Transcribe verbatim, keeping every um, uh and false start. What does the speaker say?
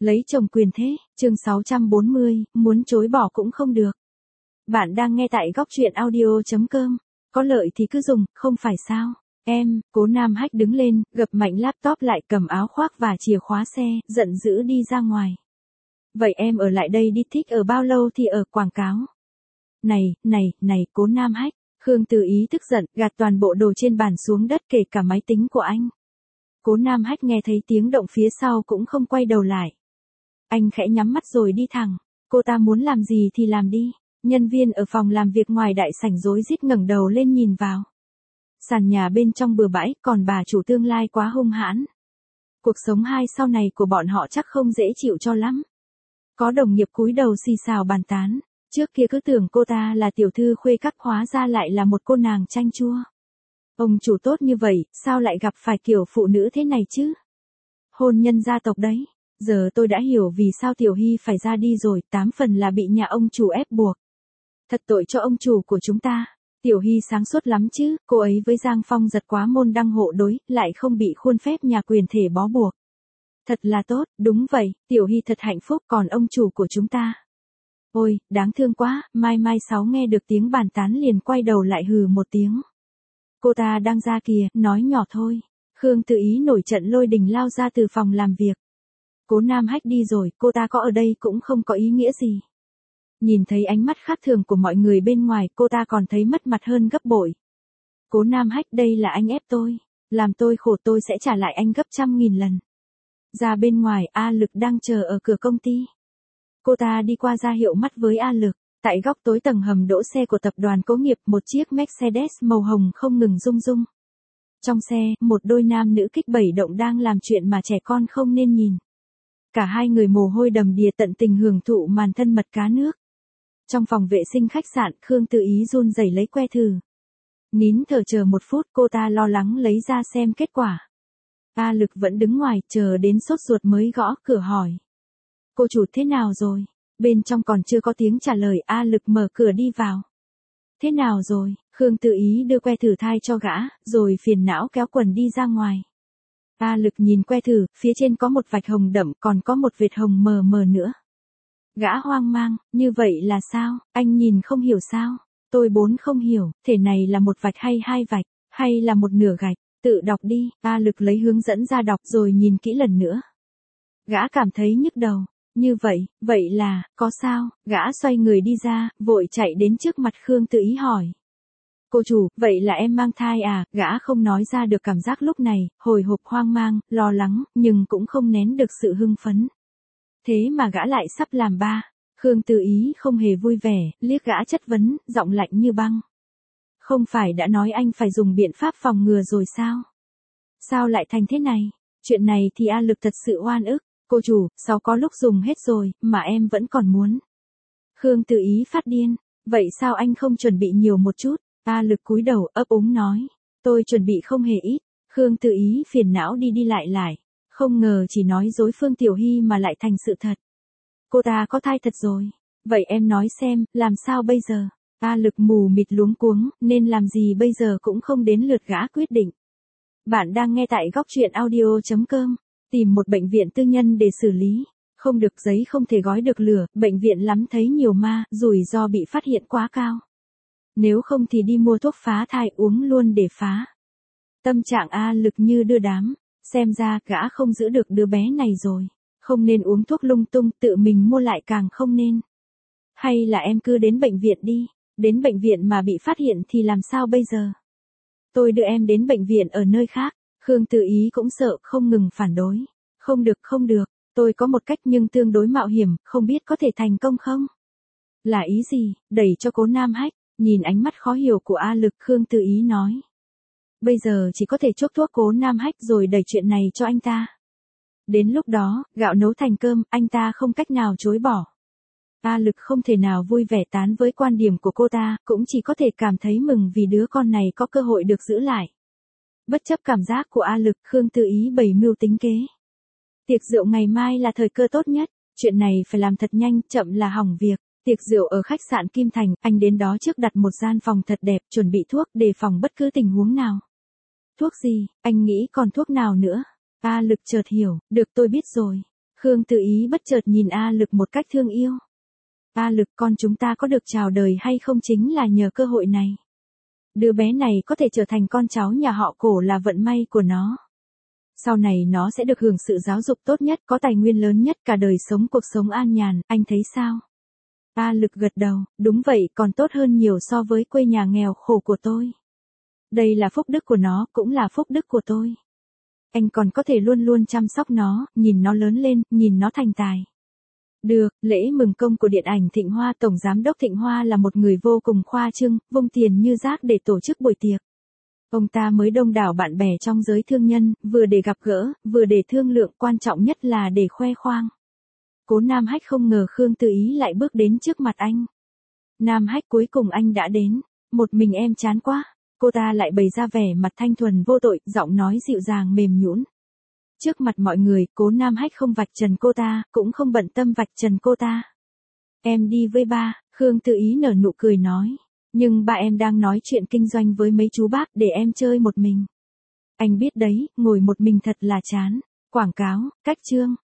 Lấy chồng quyền thế, chương sáu trăm bốn mươi, muốn chối bỏ cũng không được. Bạn đang nghe tại góc truyện audio chấm com. Có lợi thì cứ dùng, không phải sao? Em, Cố Nam Hách đứng lên, gập mạnh laptop lại, cầm áo khoác và chìa khóa xe, giận dữ đi ra ngoài. Vậy em ở lại đây đi, thích ở bao lâu thì ở, quảng cáo. Này, này, này, Cố Nam Hách. Khương Từ Ý tức giận, gạt toàn bộ đồ trên bàn xuống đất, kể cả máy tính của anh. Cố Nam Hách nghe thấy tiếng động phía sau cũng không quay đầu lại. Anh khẽ nhắm mắt rồi đi thẳng. Cô ta muốn làm gì thì làm đi. Nhân viên ở phòng làm việc ngoài đại sảnh rối rít ngẩng đầu lên nhìn vào. Sàn nhà bên trong bừa bãi, còn bà chủ tương lai quá hung hãn. Cuộc sống hai sau này của bọn họ chắc không dễ chịu cho lắm. Có đồng nghiệp cúi đầu xì xào bàn tán. Trước kia cứ tưởng cô ta là tiểu thư khuê các, hóa ra lại là một cô nàng chanh chua. Ông chủ tốt như vậy, sao lại gặp phải kiểu phụ nữ thế này chứ? Hôn nhân gia tộc đấy. Giờ tôi đã hiểu vì sao Tiểu Hy phải ra đi rồi, tám phần là bị nhà ông chủ ép buộc. Thật tội cho ông chủ của chúng ta. Tiểu Hy sáng suốt lắm chứ, cô ấy với Giang Phong giật quá môn đăng hộ đối, lại không bị khuôn phép nhà quyền thể bó buộc. Thật là tốt, đúng vậy, Tiểu Hy thật hạnh phúc, còn ông chủ của chúng ta. Ôi, đáng thương quá, Mai Mai Sáu nghe được tiếng bàn tán liền quay đầu lại hừ một tiếng. Cô ta đang ra kìa, nói nhỏ thôi. Khương Từ Ý nổi trận lôi đình lao ra từ phòng làm việc. Cố Nam Hách đi rồi, cô ta có ở đây cũng không có ý nghĩa gì. Nhìn thấy ánh mắt khác thường của mọi người bên ngoài, cô ta còn thấy mất mặt hơn gấp bội. Cố Nam Hách, đây là anh ép tôi. Làm tôi khổ, tôi sẽ trả lại anh gấp trăm nghìn lần. Ra bên ngoài, A Lực đang chờ ở cửa công ty. Cô ta đi qua ra hiệu mắt với A Lực. Tại góc tối tầng hầm đỗ xe của tập đoàn Cố Nghiệp, một chiếc Mercedes màu hồng không ngừng rung rung. Trong xe, một đôi nam nữ kích bảy động đang làm chuyện mà trẻ con không nên nhìn. Cả hai người mồ hôi đầm đìa tận tình hưởng thụ màn thân mật cá nước. Trong phòng vệ sinh khách sạn, Khương Từ Ý run rẩy lấy que thử. Nín thở chờ một phút, cô ta lo lắng lấy ra xem kết quả. A Lực vẫn đứng ngoài, chờ đến sốt ruột mới gõ cửa hỏi. Cô chủ thế nào rồi? Bên trong còn chưa có tiếng trả lời, A Lực mở cửa đi vào. Thế nào rồi? Khương Từ Ý đưa que thử thai cho gã, rồi phiền não kéo quần đi ra ngoài. A Lực nhìn que thử, phía trên có một vạch hồng đậm, còn có một vệt hồng mờ mờ nữa. Gã hoang mang, như vậy là sao? Anh nhìn không hiểu sao? Tôi bốn không hiểu, thể này là một vạch hay hai vạch, hay là một nửa gạch? Tự đọc đi. A Lực lấy hướng dẫn ra đọc rồi nhìn kỹ lần nữa. Gã cảm thấy nhức đầu. Như vậy, vậy là, có sao? Gã xoay người đi ra, vội chạy đến trước mặt Khương Từ Ý hỏi. Cô chủ, vậy là em mang thai à? Gã không nói ra được cảm giác lúc này, hồi hộp, hoang mang, lo lắng, nhưng cũng không nén được sự hưng phấn. Thế mà gã lại sắp làm ba. Khương Từ Ý không hề vui vẻ, liếc gã chất vấn, giọng lạnh như băng. Không phải đã nói anh phải dùng biện pháp phòng ngừa rồi sao? Sao lại thành thế này? Chuyện này thì A Lực thật sự oan ức. Cô chủ, sao có lúc dùng hết rồi, mà em vẫn còn muốn. Khương Từ Ý phát điên. Vậy sao anh không chuẩn bị nhiều một chút? A Lực cúi đầu ấp úng nói. Tôi chuẩn bị không hề ít. Khương Từ Ý phiền não đi đi lại lại. Không ngờ chỉ nói dối Phương Tiểu Hy mà lại thành sự thật. Cô ta có thai thật rồi. Vậy em nói xem, làm sao bây giờ? A Lực mù mịt luống cuống, nên làm gì bây giờ cũng không đến lượt gã quyết định. Bạn đang nghe tại góc truyện audio chấm com. Tìm một bệnh viện tư nhân để xử lý. Không được, giấy không thể gói được lửa, bệnh viện lắm thấy nhiều ma, rủi ro bị phát hiện quá cao. Nếu không thì đi mua thuốc phá thai uống luôn để phá. Tâm trạng A Lực như đưa đám. Xem ra, gã không giữ được đứa bé này rồi. Không nên uống thuốc lung tung, tự mình mua lại càng không nên. Hay là em cứ đến bệnh viện đi. Đến bệnh viện mà bị phát hiện thì làm sao bây giờ? Tôi đưa em đến bệnh viện ở nơi khác. Khương Từ Ý cũng sợ, không ngừng phản đối. Không được, không được, tôi có một cách nhưng tương đối mạo hiểm, không biết có thể thành công không? Là ý gì? Đẩy cho Cố Nam Hách. Nhìn ánh mắt khó hiểu của A Lực, Khương Từ Ý nói. Bây giờ chỉ có thể chốc thuốc Cố Nam Hách rồi đẩy chuyện này cho anh ta. Đến lúc đó, gạo nấu thành cơm, anh ta không cách nào chối bỏ. A Lực không thể nào vui vẻ tán với quan điểm của cô ta, cũng chỉ có thể cảm thấy mừng vì đứa con này có cơ hội được giữ lại. Bất chấp cảm giác của A Lực, Khương Từ Ý bày mưu tính kế. Tiệc rượu ngày mai là thời cơ tốt nhất, chuyện này phải làm thật nhanh, chậm là hỏng việc. Tiệc rượu ở khách sạn Kim Thành, anh đến đó trước đặt một gian phòng thật đẹp, chuẩn bị thuốc đề phòng bất cứ tình huống nào. Thuốc gì, anh nghĩ còn thuốc nào nữa? A Lực chợt hiểu, được tôi biết rồi. Khương Tự Ý bất chợt nhìn A Lực một cách thương yêu. A Lực, con chúng ta có được chào đời hay không chính là nhờ cơ hội này. Đứa bé này có thể trở thành con cháu nhà họ Cổ là vận may của nó. Sau này nó sẽ được hưởng sự giáo dục tốt nhất, có tài nguyên lớn nhất, cả đời sống cuộc sống an nhàn, anh thấy sao? A Lực gật đầu, đúng vậy, còn tốt hơn nhiều so với quê nhà nghèo khổ của tôi. Đây là phúc đức của nó, cũng là phúc đức của tôi. Anh còn có thể luôn luôn chăm sóc nó, nhìn nó lớn lên, nhìn nó thành tài. Được, lễ mừng công của điện ảnh Thịnh Hoa, Tổng Giám đốc Thịnh Hoa là một người vô cùng khoa trương, vung tiền như rác để tổ chức buổi tiệc. Ông ta mới đông đảo bạn bè trong giới thương nhân, vừa để gặp gỡ, vừa để thương lượng, quan trọng nhất là để khoe khoang. Cố Nam Hách không ngờ Khương Tự Ý lại bước đến trước mặt anh. Nam Hách, cuối cùng anh đã đến, một mình em chán quá. Cô ta lại bày ra vẻ mặt thanh thuần vô tội, giọng nói dịu dàng mềm nhũn. Trước mặt mọi người, Cố Nam Hách không vạch trần cô ta, cũng không bận tâm vạch trần cô ta. Em đi với ba, Khương Tự Ý nở nụ cười nói. Nhưng ba em đang nói chuyện kinh doanh với mấy chú bác, để em chơi một mình. Anh biết đấy, ngồi một mình thật là chán. Quảng cáo, cách chương.